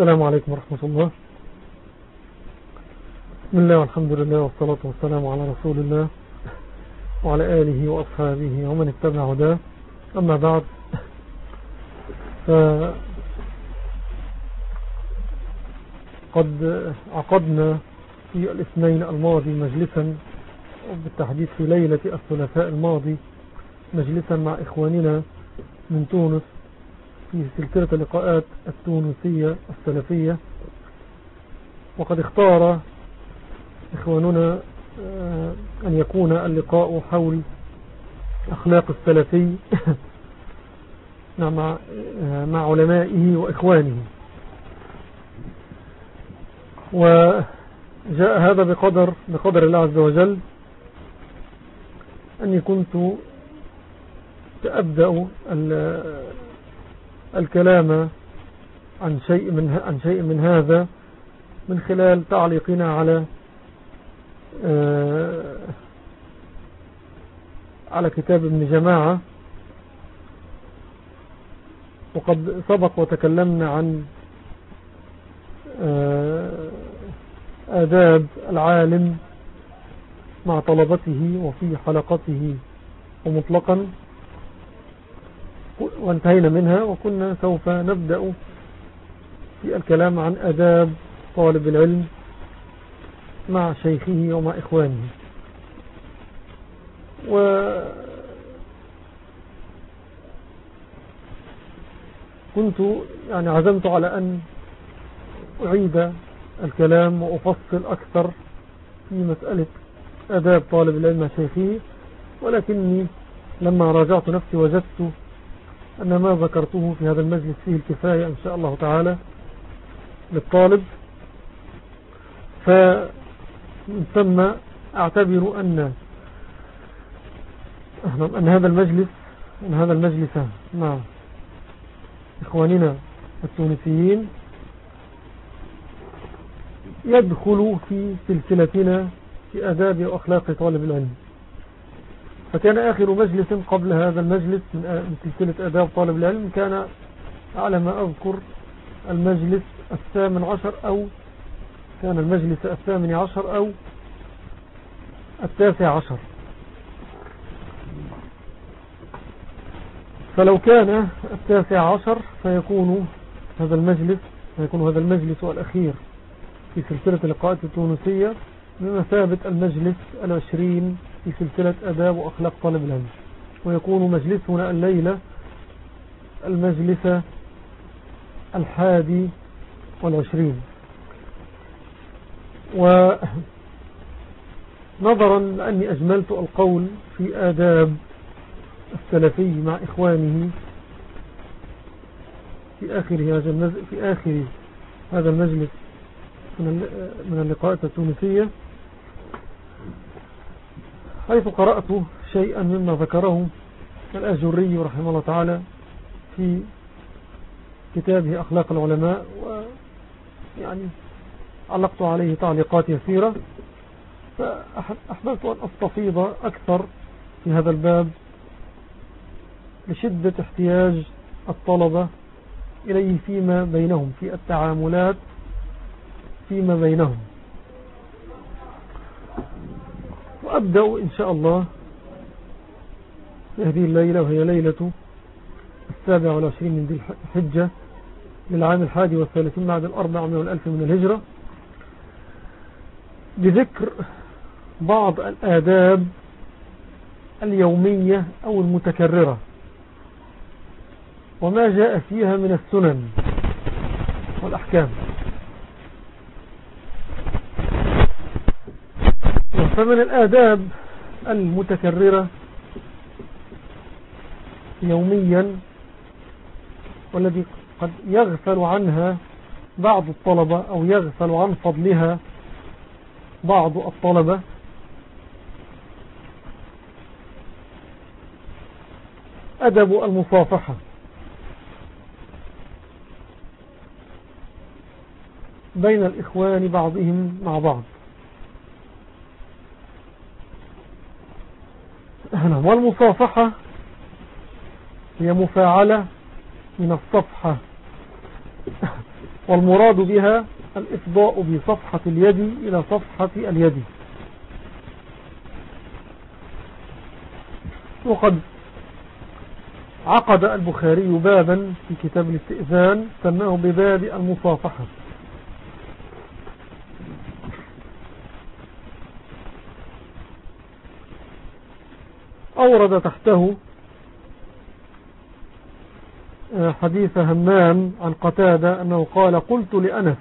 السلام عليكم ورحمة الله. بسم الله والحمد لله والصلاة والسلام على رسول الله وعلى آله وأصحابه ومن اتبع هداه. أما بعد، قد عقدنا في الاثنين الماضي مجلسا، وبالتحديد في ليلة الثلاثاء الماضي مجلسا مع إخواننا من تونس في سلسلة اللقاءات التونسية السلفية. وقد اختار إخواننا أن يكون اللقاء حول أخلاق السلفي مع علمائه وإخوانه. وجاء هذا بقدر الله عز وجل أني كنت سأبدأ الكلام عن شيء من هذا من خلال تعليقنا على كتاب ابن جماعة. وقد سبق وتكلمنا عن آداب العالم مع طلبته وفي حلقته ومطلقا، وانتهينا منها، وكنا سوف نبدأ في الكلام عن آداب طالب العلم مع شيخه ومع إخوانه. وكنت عزمت على أن أعيد الكلام وأفصل أكثر في مسألة آداب طالب العلم مع شيخه، ولكني لما راجعت نفسي وجدت أن ما ذكرته في هذا المجلس فيه الكفاية إن شاء الله تعالى للطالب. فمن ثم أعتبر أن هذا المجلس مع إخواننا التونسيين يدخل في سلسلتنا في آداب وأخلاق طالب العلم. فكان آخر مجلس قبل هذا المجلس من سلسلة آداب طالب العلم كان على ما أذكر المجلس 18 أو كان المجلس 18 أو 19. فلو كان 19 فيكون هذا المجلس الأخير في سلسلة اللقاءات التونسية بمثابة المجلس 20 في سلسلة آداب وأخلاق طالب العلم، ويكون مجلسنا الليلة المجلس 21. ونظرا لأني أجملت القول في آداب السلفي مع إخوانه في آخر هذا المجلس من اللقاءات التونسية، حيث قرأت شيئا مما ذكره الآجري رحمه الله تعالى في كتابه أخلاق العلماء، علقت عليه تعليقات يسيرة، فأحببت أن أستفيض أكثر في هذا الباب لشدة احتياج الطلبة إليه فيما بينهم، في التعاملات فيما بينهم. وأبدأ إن شاء الله في هذه الليلة، وهي ليلة 27 من ذي الحجة للعام 31 بعد 400,000 من الهجرة، بذكر بعض الآداب اليومية أو المتكررة وما جاء فيها من السنن والأحكام. فمن الآداب المتكررة يوميا والذي قد يغفل عنها بعض الطلبة أو يغفل عن فضلها بعض الطلبة أدب المصافحة بين الإخوان بعضهم مع بعض. والمصافحة هي مفاعلة من الصفحة، والمراد بها الإفضاء بصفحة اليد إلى صفحة اليد. وقد عقد البخاري بابا في كتاب الاستئذان سماه بباب المصافحة. أورد تحته حديث همام عن قتادة أنه قال: قلت لأنس: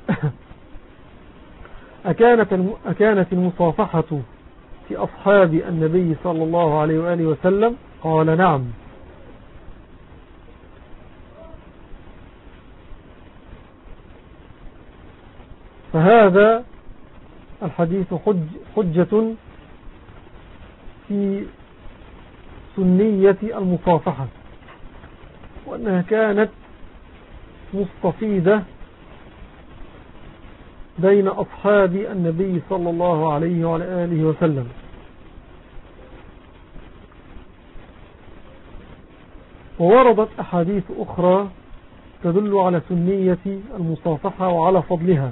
أكانت المصافحة في أصحاب النبي صلى الله عليه وآله وسلم؟ قال: نعم. فهذا الحديث حجة في سنية المصافحة، وأنها كانت مستفيدة بين أصحاب النبي صلى الله عليه وعلى آله وسلم. ووردت أحاديث أخرى تدل على سنية المصافحة وعلى فضلها،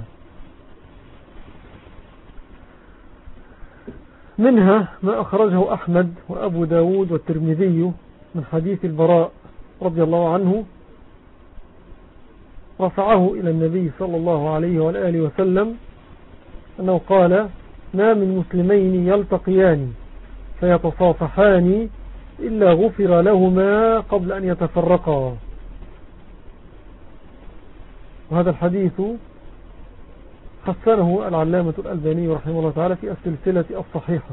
منها ما أخرجه أحمد وأبو داود والترمذي من حديث البراء رضي الله عنه رفعه إلى النبي صلى الله عليه وآله وسلم أنه قال: ما من مسلمين يلتقيان فيتصافحان إلا غفر لهما قبل أن يتفرقا. وهذا الحديث حسنه العلامة الألباني رحمه الله تعالى في السلسلة الصحيحة.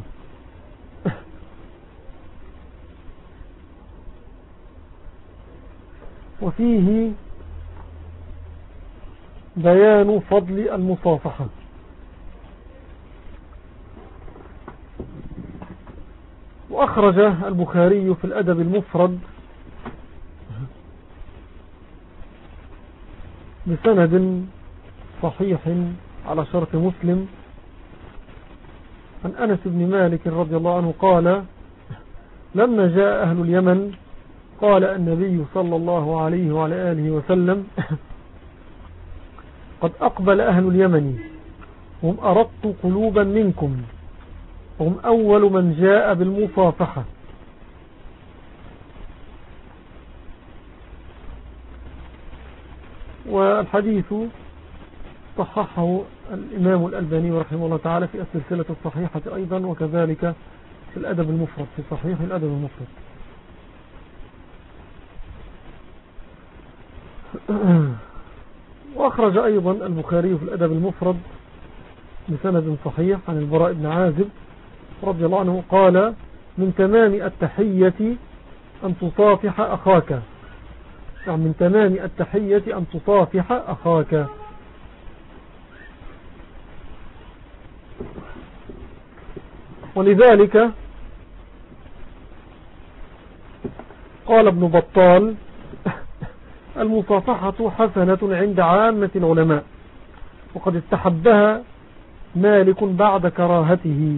وفيه بيان فضل المصافحة. وأخرج البخاري في الأدب المفرد بسند صحيح على شرط مسلم عن أنس بن مالك رضي الله عنه قال: لما جاء أهل اليمن قال النبي صلى الله عليه وعلى آله وسلم: قد أقبل أهل اليمن، هم أردت قلوبا منكم، هم أول من جاء بالمصافحة. والحديث صححه الإمام الألباني رحمه الله تعالى في السلسلة الصحيحة أيضا، وكذلك في الأدب المفرد، في صحيح الأدب المفرد. وأخرج أيضا البخاري في الأدب المفرد بسند صحيح عن البراء بن عازب رضي الله عنه قال: من تمام التحية أن تصافح أخاك، يعني من تمام التحية أن تصافح أخاك. ولذلك قال ابن بطال: المصافحة حسنة عند عامة العلماء، وقد استحبها مالك بعد كراهته.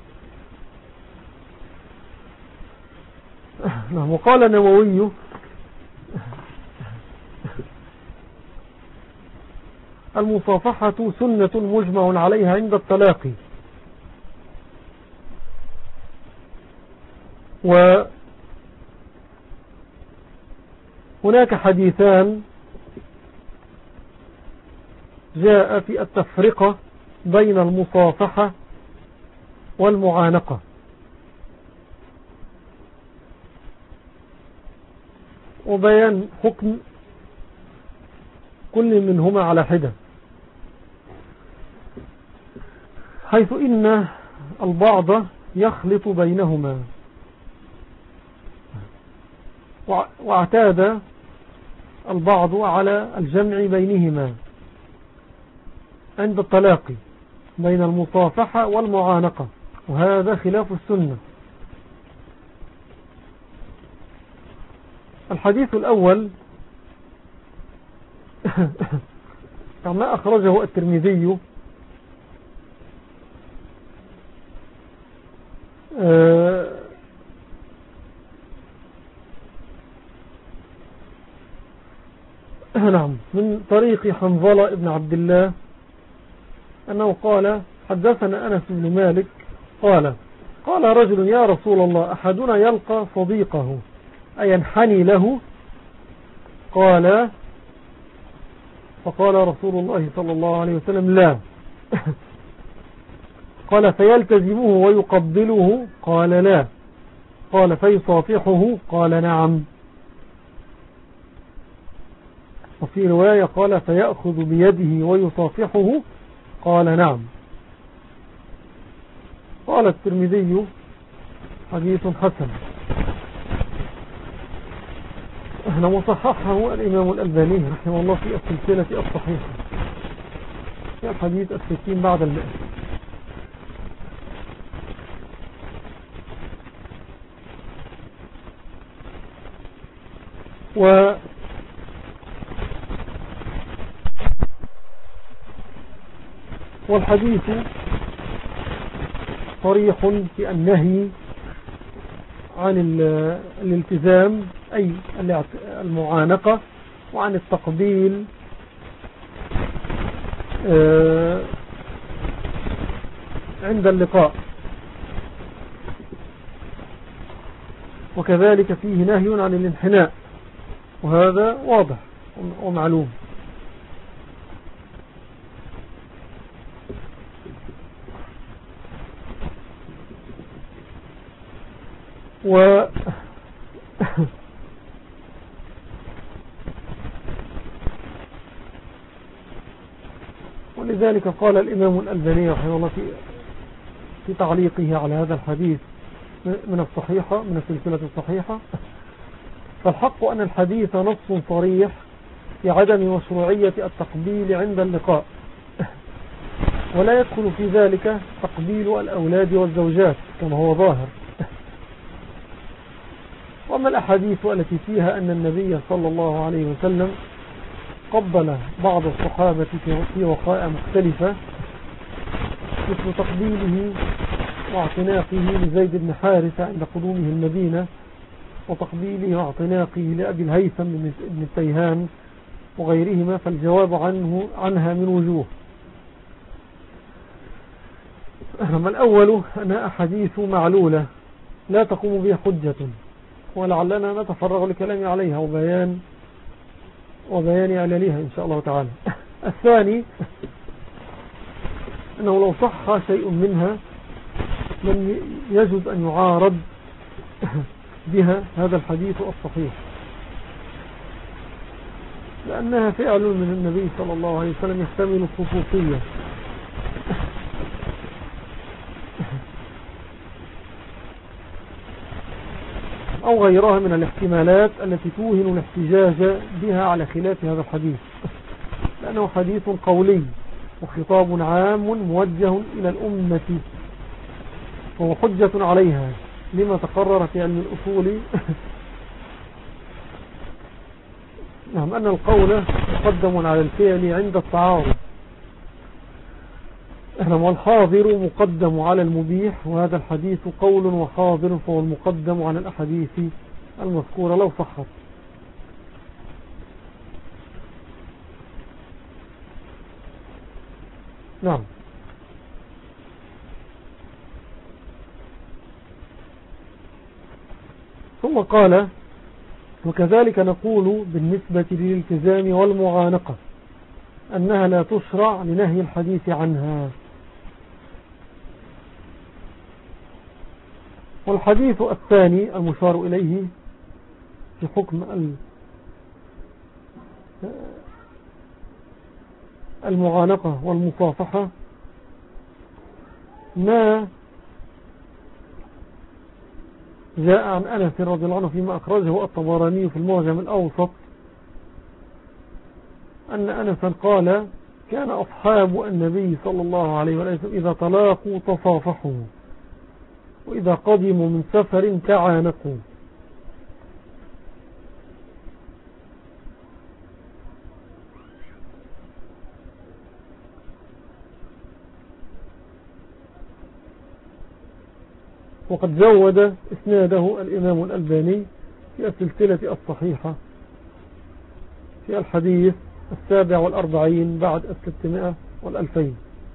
وقال النووي: المصافحة سنة مجمع عليها عند التلاقي. وهناك حديثان جاء في التفرقة بين المصافحة والمعانقة، وبيان حكم كل منهما على حدة، حيث إن البعض يخلط بينهما، واعتاد البعض على الجمع بينهما عند التلاقي بين المصافحة والمعانقة، وهذا خلاف السنة. الحديث الأول كما أخرجه الترمذي نعم، من طريق حنظلة ابن عبد الله أنه قال حدثنا أنس بن مالك قال رجل يا رسول الله أحدنا يلقى صديقه أينحني له؟ فقال رسول الله صلى الله عليه وسلم لا. قال فيلتزمه ويقبله؟ قال لا. قال فيصافحه؟ قال نعم. وفي رواية قال فيأخذ بيده ويصافحه؟ قال نعم. قال الترمذي حديث حسن. احنا مصححه الإمام الألباني رحمه الله في السلسلة الصحيحة في الحديث 60 بعد 100. والحديث صريح في النهي عن الالتزام أي المعانقة، وعن التقبيل عند اللقاء، وكذلك فيه نهي عن الانحناء، وهذا واضح ومعلوم. ولذلك قال الإمام الألباني رحمه الله في تعليقه على هذا الحديث من الصحيحة، من السلسلة الصحيحة: فالحق أن الحديث نص صريح في عدم مشروعية التقبيل عند اللقاء، ولا يدخل في ذلك تقبيل الأولاد والزوجات كما هو ظاهر. وأما الأحاديث التي فيها أن النبي صلى الله عليه وسلم قبل بعض الصحابة في وقائع مختلفة، مثل تقبيله واعتناقه لزيد بن حارثة عند قدومه المدينة، وتقبيله واعتناقه لأبي الهيثم بن التيهان وغيرهما، فالجواب عنها من وجوه. أما الأول أنها أحاديث معلولة لا تقوم بها حجة، ولعلنا نتفرغ لكلام عليها وبيان عللها إن شاء الله تعالى. الثاني أنه لو صح شيء منها لم يجوز أن يعارض بها هذا الحديث الصحيح، لأنها فعل من النبي صلى الله عليه وسلم يحتمل الخصوصية، أو غيرها من الاحتمالات التي توهن الاحتجاج بها على خلاف هذا الحديث، لأنه حديث قولي وخطاب عام موجه إلى الأمة، وهو حجة عليها لما تقرر في علم الأصول نعم أن القول مقدم على الفعل عند التعارض، والحاضر مقدم على المبيح، وهذا الحديث قول وحاضر، فهو المقدم على الأحاديث المذكورة لو صحت. نعم. ثم قال: وكذلك نقول بالنسبة للالتزام والمعانقة أنها لا تشرع لنهي الحديث عنها. والحديث الثاني المشار إليه في حكم المعانقة والمصافحة ما جاء عن أنس رضي الله عنه فيما أخرجه الطبراني في المعجم الأوسط أن أنسا قال: كان أصحاب النبي صلى الله عليه وسلم إذا تلاقوا تصافحوا، وإذا قدموا من سفر تعانقوا. وقد زود إسناده الإمام الألباني في السلسلة الصحيحة في الحديث 47 بعد 300 و2000.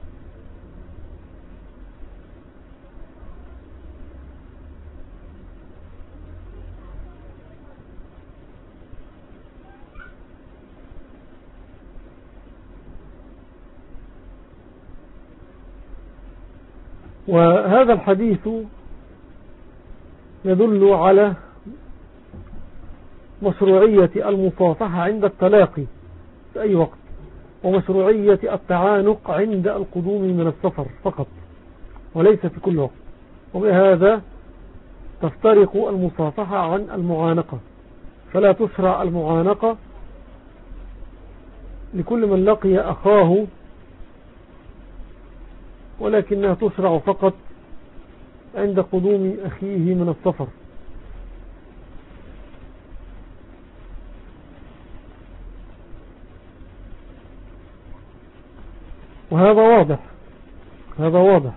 وهذا الحديث يدل على مشروعية المصافحة عند التلاقي في أي وقت، ومشروعية التعانق عند القدوم من السفر فقط وليس في كل وقت. وبهذا تفترق المصافحة عن المعانقة، فلا تشرع المعانقة لكل من لقي أخاه، ولكنها تشرع فقط عند قدوم أخيه من السفر. وهذا واضح، هذا واضح.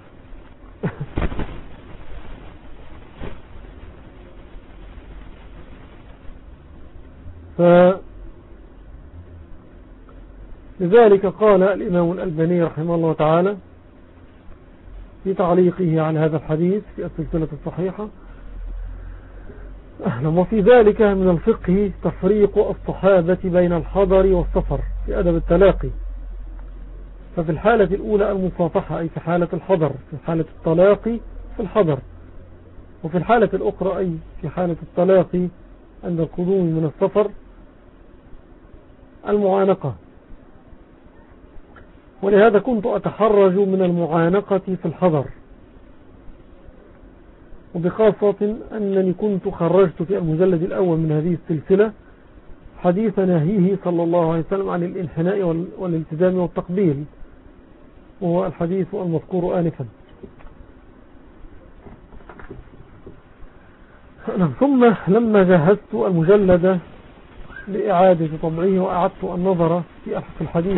لذلك قال الإمام الألباني رحمه الله تعالى في تعليقه على هذا الحديث في السلسلة الصحيحة: وفي ذلك من الفقه تفريق الصحابة بين الحضر والسفر في أدب التلاقي. ففي الحالة الأولى المصافحة، أي في حالة الحضر، في حالة التلاقي في الحضر، وفي الحالة الأخرى أي في حالة التلاقي عند القدوم من السفر المعانقة. ولهذا كنت أتحرج من المعانقة في الحضر، وبخاصة أنني كنت خرجت في المجلد الأول من هذه السلسلة حديث نهيه صلى الله عليه وسلم عن الانحناء والالتزام والتقبيل، وهو الحديث المذكور آنفا. ثم لما جهزت المجلد لإعادة طبعه وأعدت النظر في الحديث،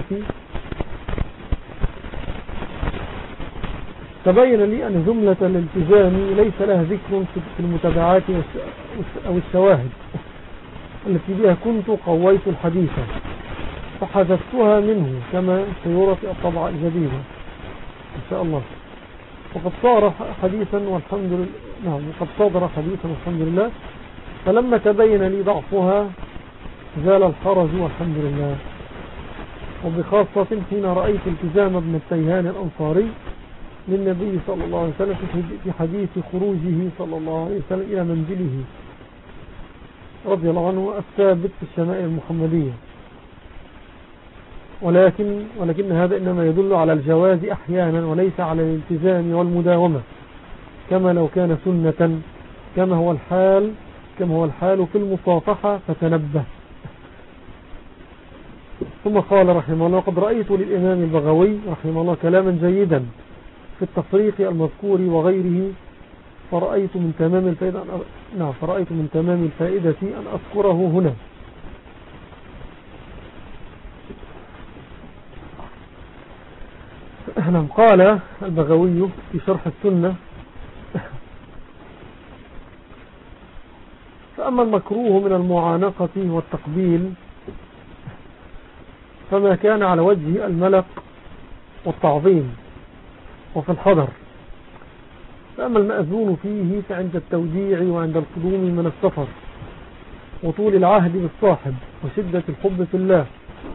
تبين لي أن جملة الالتزام ليس لها ذكر في المتابعات أو الشواهد التي بها كنت قويت الحديث، فحذفتها منه كما سيرى في الطبعة الجديدة إن شاء الله. وقد صار حديثا والحمد لله، نعم، وقد صدر حديثا والحمد لله. فلما تبين لي ضعفها زال الحرج والحمد لله، وبخاصة حين رأيت التزام ابن التيهان الأنصاري للنبي صلى الله عليه وسلم في حديث خروجه صلى الله عليه وسلم إلى منزله رضي الله عنه الثابت في الشمائل المحمدية. ولكن هذا إنما يدل على الجواز أحيانا وليس على الالتزام والمداومة، كما لو كان سنة، كما هو الحال في المصافحة، فتنبه. ثم قال رحمه الله: قد رأيت للإمام البغوي رحمه الله كلاما جيدا في التفريق المذكور وغيره، فرأيت من تمام الفائدة أن أذكره هنا. قال البغوي في شرح السنة: فأما المكروه من المعانقة والتقبيل فما كان على وجه الملق والتعظيم وفي الحضر، فأما المأذون فيه فعند التوديع وعند القدوم من السفر وطول العهد بالصاحب وشدة الحب في الله.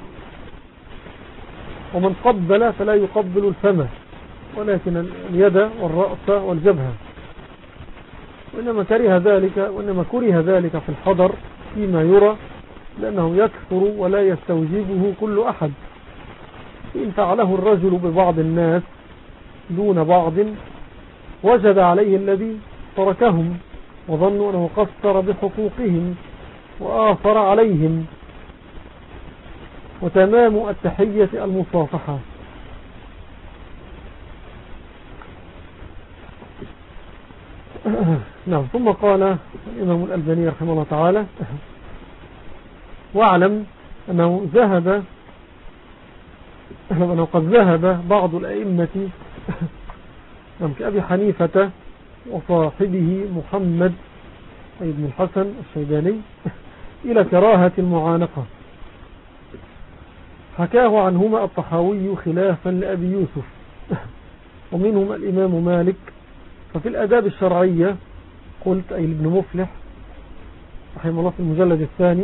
ومن قبل فلا يقبل الفم ولكن اليد والرأس والجبهة، وإنما كره ذلك في الحضر فيما يرى، لأنه يكثر ولا يستوجبه كل أحد. إن فعله الرجل ببعض الناس دون بعض وجد عليه الذي تركهم وظنوا أنه قصر بحقوقهم وآثر عليهم. وتمام التحية المصافحة. نعم. ثم قال الإمام الألباني رحمه الله تعالى: واعلم أنه قد ذهب بعض الأئمة كأبي حنيفة وصاحبه محمد بن الحسن الشيباني إلى كراهة المعانقة، حكاه عنهما الطحاوي خلافا لأبي يوسف ومنهم الإمام مالك. ففي الآداب الشرعية قلت أي ابن مفلح رحمه الله في المجلد الثاني: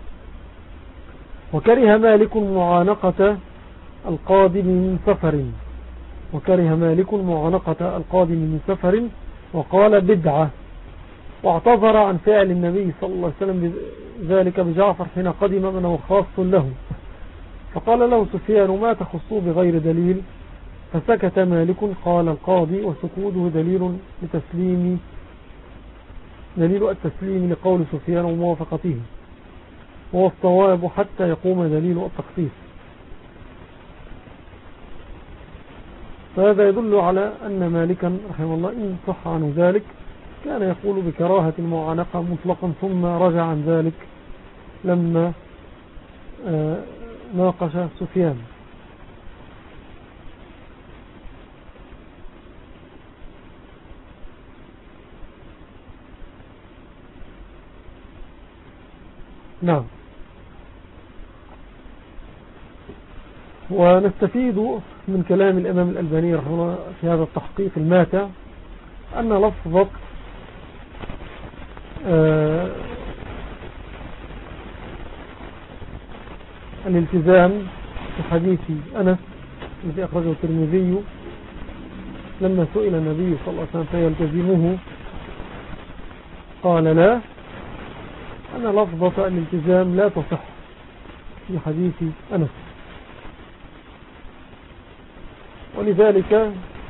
وكره مالك معانقة القادم من سفر، وكره مالك معانقة القادم من سفر وقال بدعة، واعتذر عن فعل النبي صلى الله عليه وسلم ذلك بجعفر حين قدم من هو خاص له، فقال له سفيان: ما تخصوه بغير دليل؟ فسكت مالك. قال القاضي: وسكوته دليل التسليم لقول سفيان وموافقته، وهو الصواب حتى يقوم دليل التخصيص. فهذا يدل على أن مالكا رحمه الله إن صح عنه ذلك كان يقول بكراهة المعانقة مطلقا، ثم رجع عن ذلك لما ناقش سفيان. نعم. ونستفيد من كلام الإمام الألباني رحمه الله في هذا التحقيق الماتع أن لفظة الالتزام في حديث أنس الذي أخرجه الترمذي لما سئل النبي صلى الله عليه وسلم فيلتزمه قال لا، أن لفظة الالتزام لا تصح في حديث أنس، ولذلك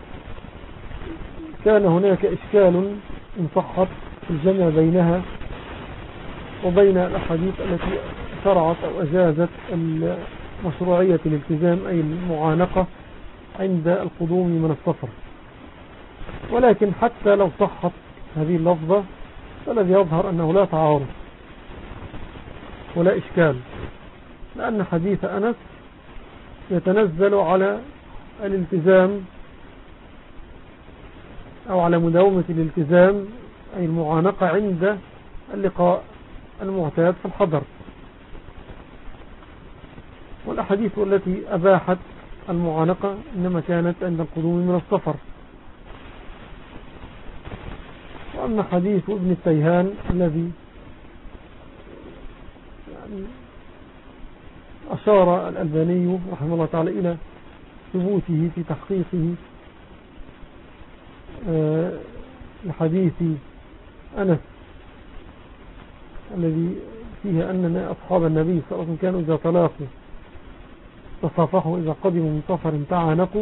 كان هناك إشكال إن صحت في الجمع بينها وبين الأحاديث التي شرعت أو أجازت مشروعية الالتزام أي المعانقة عند القدوم من السفر. ولكن حتى لو صحت هذه اللفظة فالذي يظهر أنه لا تعارض ولا إشكال، لأن حديث أنس يتنزل على الالتزام أو على مداومة الالتزام أي المعانقة عند اللقاء المعتاد في الحضر، والأحاديث التي أباحت المعانقة إنما كانت عند القدوم من السفر. وأما حديث ابن التيهان الذي يعني أشار الألباني رحمه الله تعالى إلى ثبوته في تحقيقه لحديث أنس الذي فيه أن أصحاب النبي صلى الله عليه وسلم كانوا إذا تلاقوا تصافحوا، إذا قدموا من سفر تعانقوا.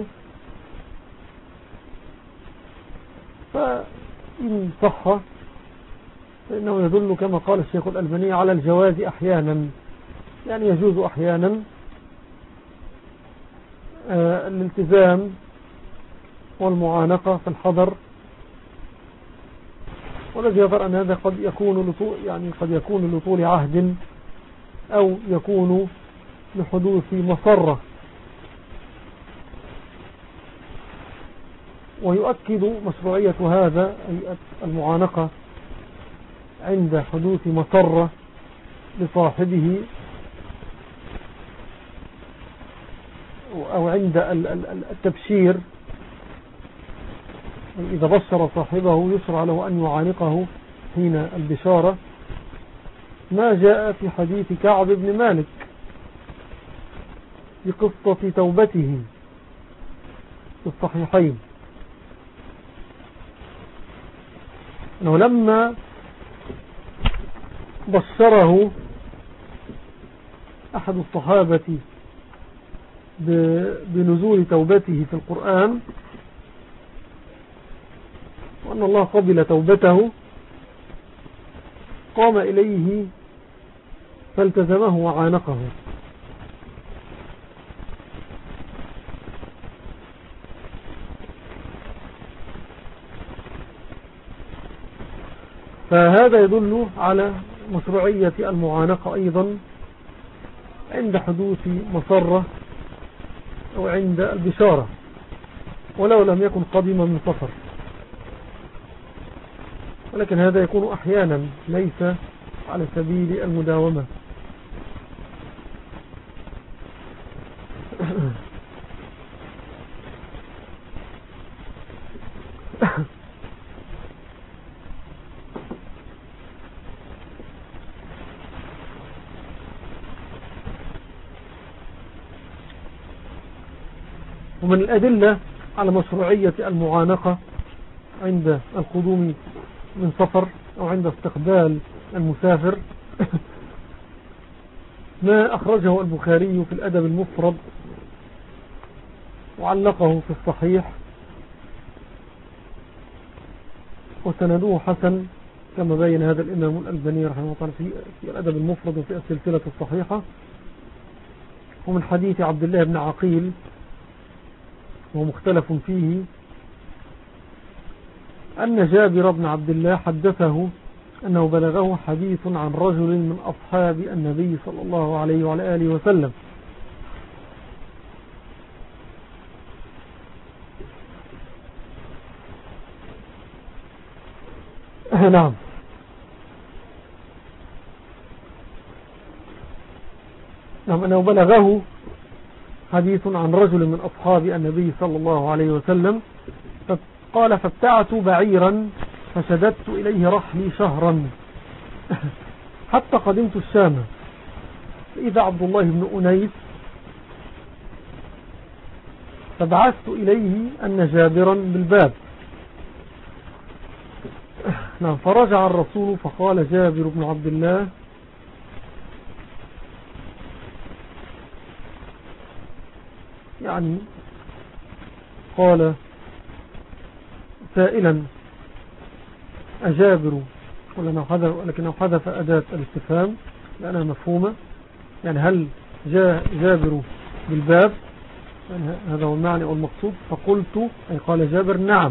فإن صح فإنه يدل كما قال الشيخ الألباني على الجواز أحيانا، يعني يجوز أحيانا الالتزام والمعانقة في الحضر، والذي يظهر أن هذا قد يكون لطول عهد أو يكون لحدوث مصرة. ويؤكد مشروعية هذا أي المعانقة عند حدوث مصرة لصاحبه أو عند التبشير، إذا بشر صاحبه يشرع له أن يعانقه حين البشارة، ما جاء في حديث كعب بن مالك في قصة توبته في الصحيحين، أنه لما بشره أحد الصحابة بنزول توبته في القرآن وأن الله قبل توبته، قام إليه فالتزمه وعانقه. فهذا يدل على مشروعية المعانقة أيضا عند حدوث مصرة أو عند البشارة ولو لم يكن قديما من سفر، ولكن هذا يكون أحيانا ليس على سبيل المداومة. ومن الأدلة على مشروعية المعانقة عند القدوم من سفر أو عند استقبال المسافر ما أخرجه البخاري في الأدب المفرد وعلقه في الصحيح وسنده حسن كما بين هذا الإمام الألباني رحمه الله تعالى في الأدب المفرد وفي السلسلة الصحيحة، ومن حديث عبد الله بن عقيل ومختلف فيه أن جابر بن عبد الله حدثه أنه بلغه حديث عن رجل من أصحاب النبي صلى الله عليه وعلى آله وسلم نعم أنه بلغه حديث عن رجل من أصحاب النبي صلى الله عليه وسلم قال فابتعت بعيرا فشددت إليه رحلي شهرا حتى قدمت الشام، فإذا عبد الله بن أنيس فبعثت إليه أن جابرا بالباب. نعم. فرجع الرسول فقال جابر بن عبد الله يعني قال سائلا أجابر ولكنه حذف أداة الاستفهام لأنها مفهومة، يعني هل جاء جابر بالباب، يعني هذا هو المعنى والمقصود. فقلت أي قال جابر نعم،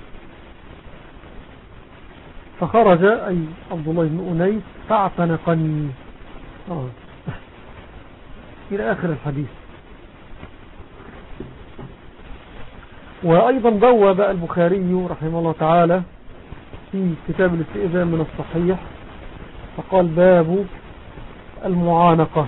فخرج أي عبد الله بن أنيس فاعتنقني إلى آخر الحديث. وأيضا بواب البخاري رحمه الله تعالى في كتاب الاستئذان من الصحيح فقال باب المعانقة.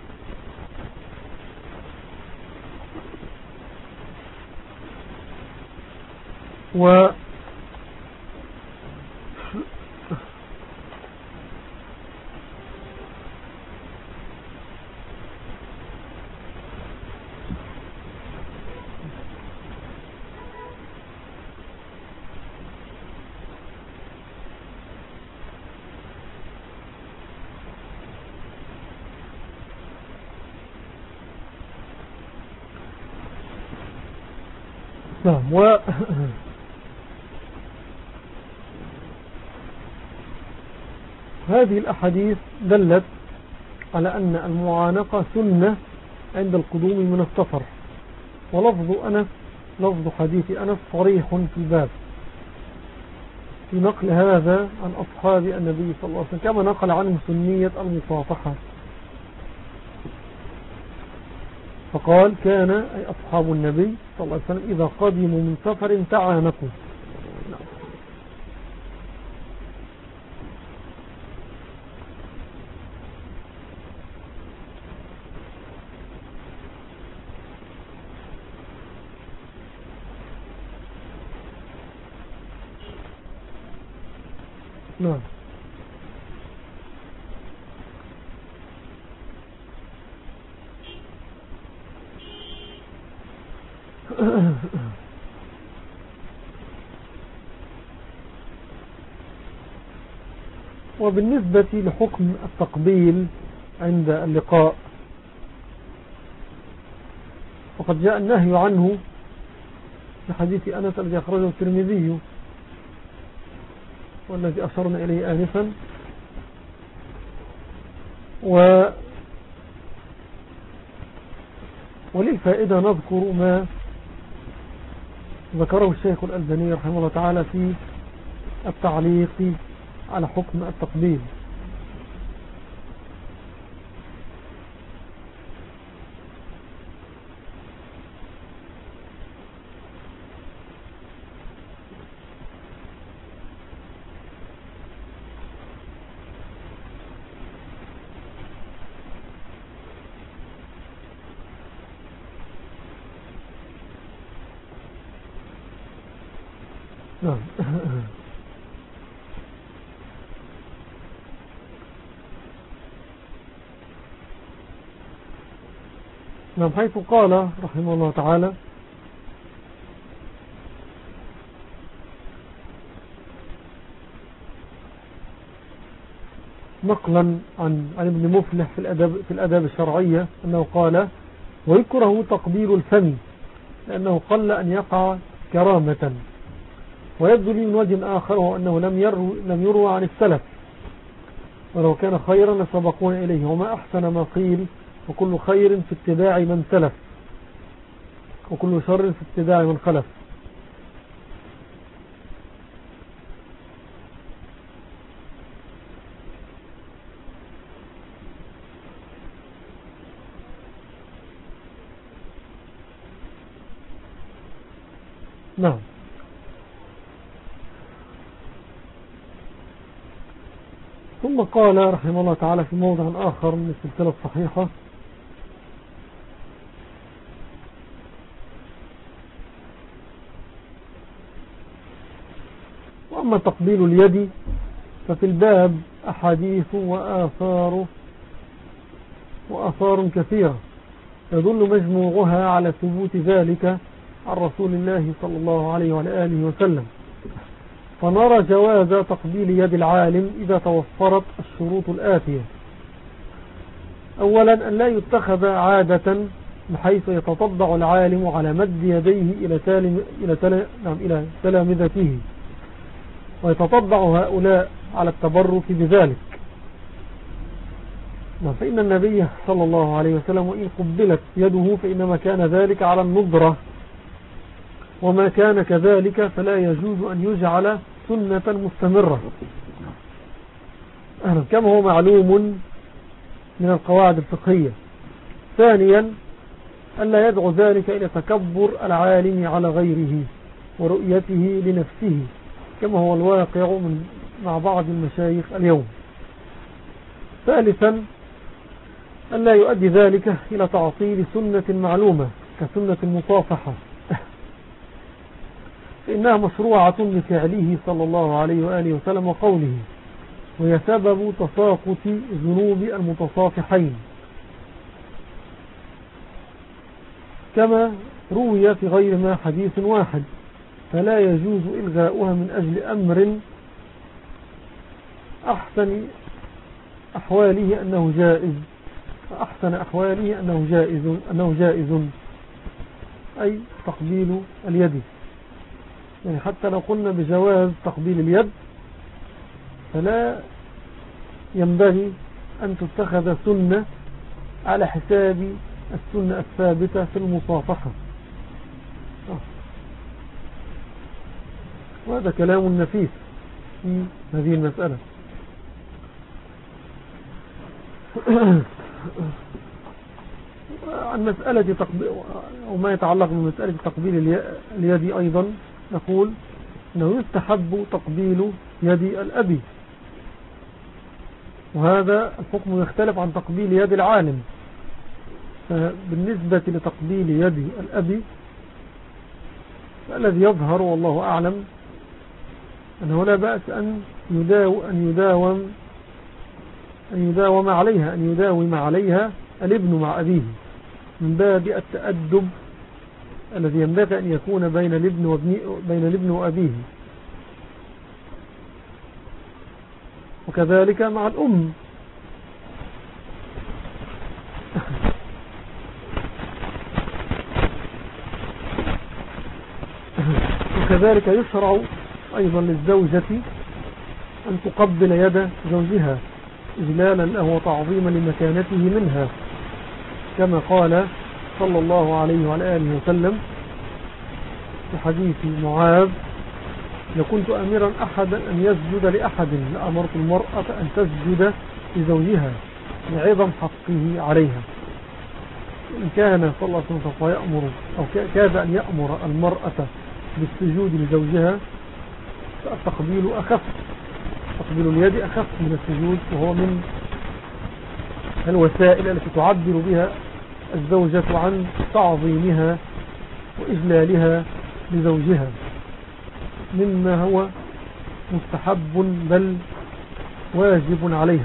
نعم. هذه الأحاديث دلت على أن المعانقة سنة عند القدوم من السفر، لفظ حديث أنس صريح في الباب في نقل هذا عن أصحاب النبي صلى الله عليه وسلم كما نقل عنهم سنية المصافحة. فقال كان أي أصحاب النبي صلى الله عليه وسلم إذا قدموا من سفر تعانقوا. نعم. وبالنسبة لحكم التقبيل عند اللقاء فقد جاء النهي عنه في حديث أنس الذي أخرجه الترمذي والذي أشرنا إليه آنفا. وللفائدة نذكر ما ذكره الشيخ الألباني رحمه الله تعالى في التعليق على حكم التقبيل. نعم. نعم. حيث قال رحمه الله تعالى نقلا عن ابن مفلح في الأداب الشرعية أنه قال: ويكره تقبيل الفم لأنه قل أن يقع كرامة. ويبدو لي من وجه آخر هو أنه لم يروى عن السلف، ولو كان خيرا لسبقون إليه، وما أحسن ما قيل: وكل خير في اتباع من سلف، وكل شر في اتباع من خلف. نعم. ثم قال رحمه الله تعالى في موضع آخر من السلسلة الصحيحة: وأما تقبيل اليد ففي الباب أحاديث وآثار كثيرة يدل مجموعها على ثبوت ذلك عن رسول الله صلى الله عليه وآله وسلم. فنرى جواز تقبيل يد العالم إذا توفرت الشروط الآتية: أولا أن لا يتخذ عادة بحيث يتطبع العالم على مد يديه إلى تلامذته، ويتطبع هؤلاء على التبرك بذلك. فإن النبي صلى الله عليه وسلم وإن قبلت يده فإنما كان ذلك على النضرة، وما كان كذلك فلا يجوز أن يجعل سنة مستمرة، كما هو معلوم من القواعد الفقهية. ثانيا ألا يدعو ذلك إلى تكبر العالم على غيره ورؤيته لنفسه، كما هو الواقع مع بعض المشايخ اليوم. ثالثا ألا يؤدي ذلك إلى تعطيل سنة معلومة كسنة المصافحة، فإنها مشروعة لفعله صلى الله عليه وآله وسلم وقوله، وهي سبب تساقط ذنوب المتصافحين، كما روي في غير ما حديث واحد، فلا يجوز إلغاؤها من أجل أمر أحسن أحواله أنه جائز، أنه جائز أي تقبيل اليد. يعني حتى لو قلنا بجواز تقبيل اليد فلا ينبغي أن تتخذ سنة على حساب السنة الثابتة في المصافحة. وهذا كلام نفيس في هذه المسألة. عن مسألة وما يتعلق بمسألة تقبيل اليد أيضا نقول أنه يستحب تقبيل يد الأبي، وهذا الحكم يختلف عن تقبيل يد العالم. بالنسبة لتقبيل يد الأبي فالذي يظهر والله أعلم أنه لا بأس أن يداوم عليها الابن مع أبيه، من باب التأدب الذي ينبغي أن يكون بين الابن وأبيه، وكذلك مع الأم. وكذلك يشرع أيضا للزوجة أن تقبل يد زوجها إجلالا له وتعظيما لمكانته منها، كما قال صلى الله عليه وعلى آله وسلم في حديث معاذ: لو كنت أميرا أحدا أن يسجد لأحد لأمرت المرأة أن تسجد لزوجها لعظم حقه عليها. إن كان صلى الله عليه وسلم يأمر أو كاد أن يأمر المرأة بالسجود لزوجها فالتقبيل أخف، تقبيل اليد أخف من السجود، وهو من الوسائل التي تعبر بها الزوجة عن تعظيمها وإجلالها لزوجها، مما هو مستحب بل واجب عليها.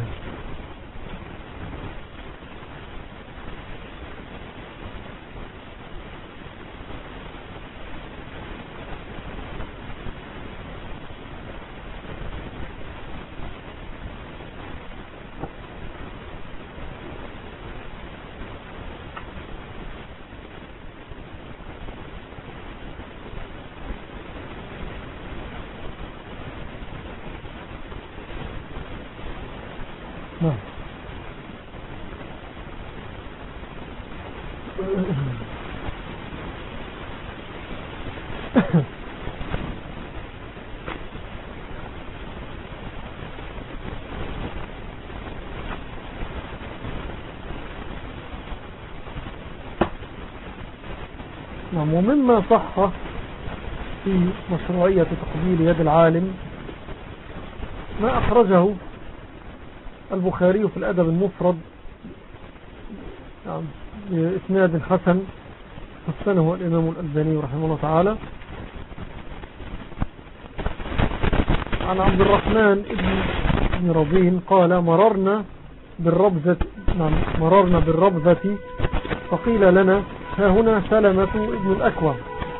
نعم. نعم. ومما صح في مشروعية تقبيل يد العالم ما أخرجه البخاري في الأدب المفرد بإسناد حسن حسنه الإمام الألباني رحمه الله تعالى عن عبد الرحمن ابن رضين قال مررنا بالربذة فقيل لنا ها هنا سلمة ابن الأكوع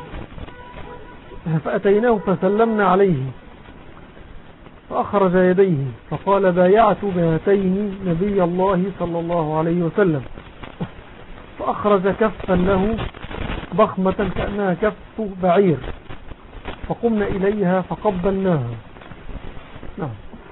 فأتيناه فسلمنا عليه فأخرج يديه فقال بايعت بهاتين نبي الله صلى الله عليه وسلم فأخرج كفا له ضخمة كأنها كف بعير فقمنا إليها فقبلناها. نعم.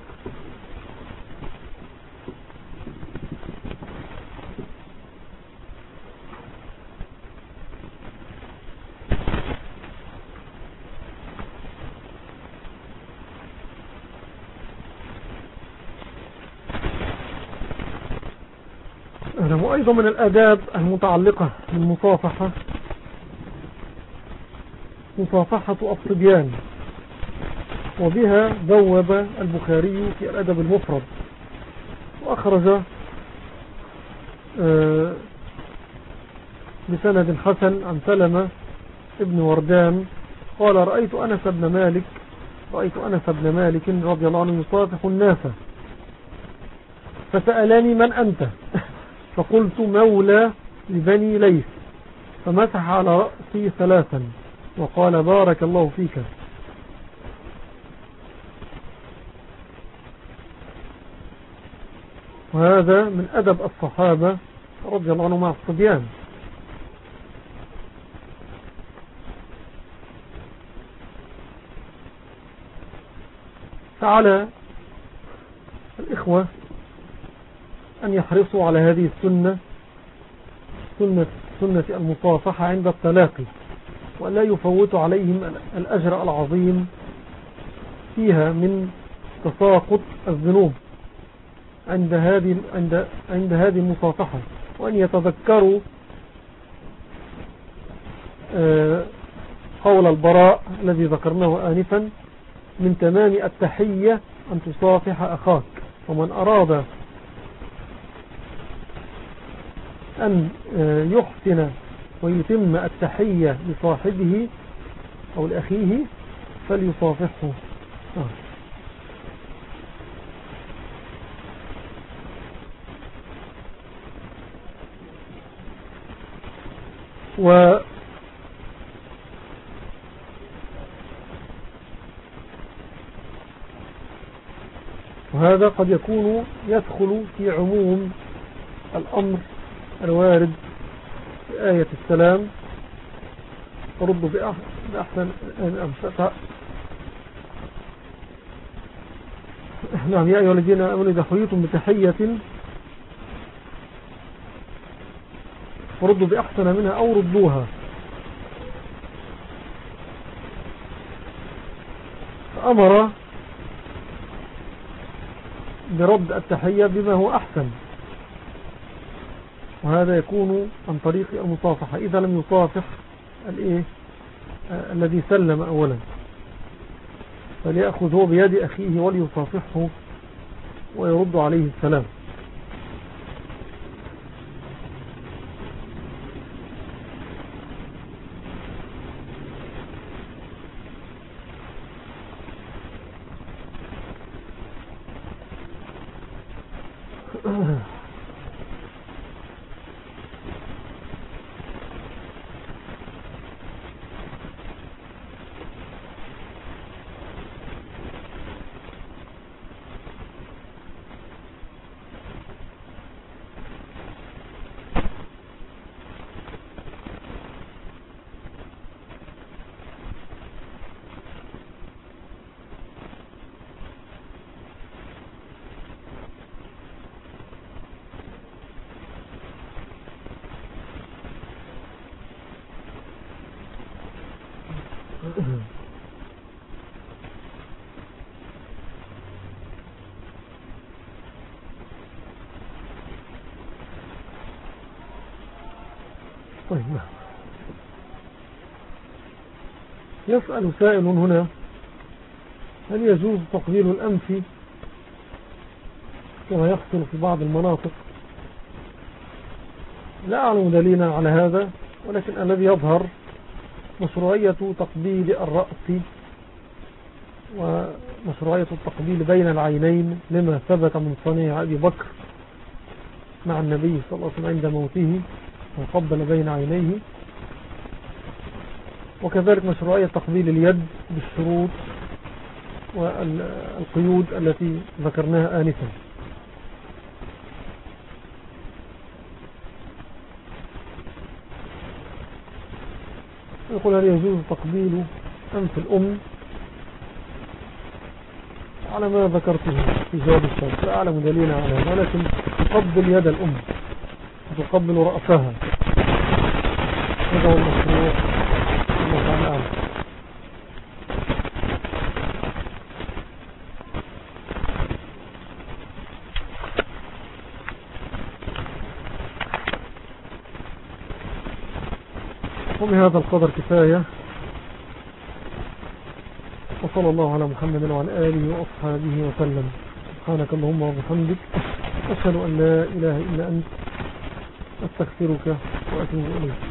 وأيضا من الآداب المتعلقة بالمصافحة مصافحة الصبيان وبها بوب البخاري في الأدب المفرد وأخرج بسند حسن عن سلمة ابن وردان قال رأيت أنس بن مالك رضي الله عنه يصافح الناس فسألاني من أنت فقلت مولى لبني ليث فمسح على رأسي ثلاثا وقال بارك الله فيك. وهذا من أدب الصحابة رضي الله عنهم مع الصبيان. فعلى الإخوة أن يحرصوا على هذه السنة سنة المصافحة عند التلاقي ولا يفوتوا عليهم الأجر العظيم فيها من تساقط الذنوب عند هذه المصافحة وأن يتذكروا قول البراء الذي ذكرناه آنفا من تمام التحية أن تصافح أخاك. ومن أراد أن يحسن ويتم التحية لصاحبه أو لأخيه فليصافحه. وهذا قد يكون يدخل في عموم الأمر الوارد في آية السلام ردوا بأحسن الأمثال. نعم يا أيها الذين آمنوا إذا حييتم بتحية فردوا بأحسن منها أو ردوها. فأمر برد التحية بما هو أحسن وهذا يكون عن طريق المصافحة إذا لم يصافح الذي سلم أولا فليأخذ هو بيد أخيه وليصافحه ويرد عليه السلام. طيب، يسأل سائل هنا: هل يجوز تقبيل الأنف كما يحصل في بعض المناطق؟ لا أعلم دليلا على هذا، ولكن الذي يظهر مشروعية تقبيل الرأس ومشروعية التقبيل بين العينين لما ثبت من صنيع أبي بكر مع النبي صلى الله عليه وسلم عند موته وقبل بين عينيه، وكذلك مشروعية تقبيل اليد بالشروط والقيود التي ذكرناها آنفا. يقول: هل يجوز تقبيل أنف الأم؟ على ما ذكرته في جواب الشرط لا أعلم دليلا على هذا، ولكن تقبل يد الأم وتقبل رأسها، هذا هو المشروع. الله تعالى أعلم. وبهذا القدر كفاية، وصلى الله على محمد وعلى آله وأصحابه وسلم. سبحانك اللهم وبحمدك، أشهد أن لا إله إلا أنت، أستغفرك وأتوب إليك.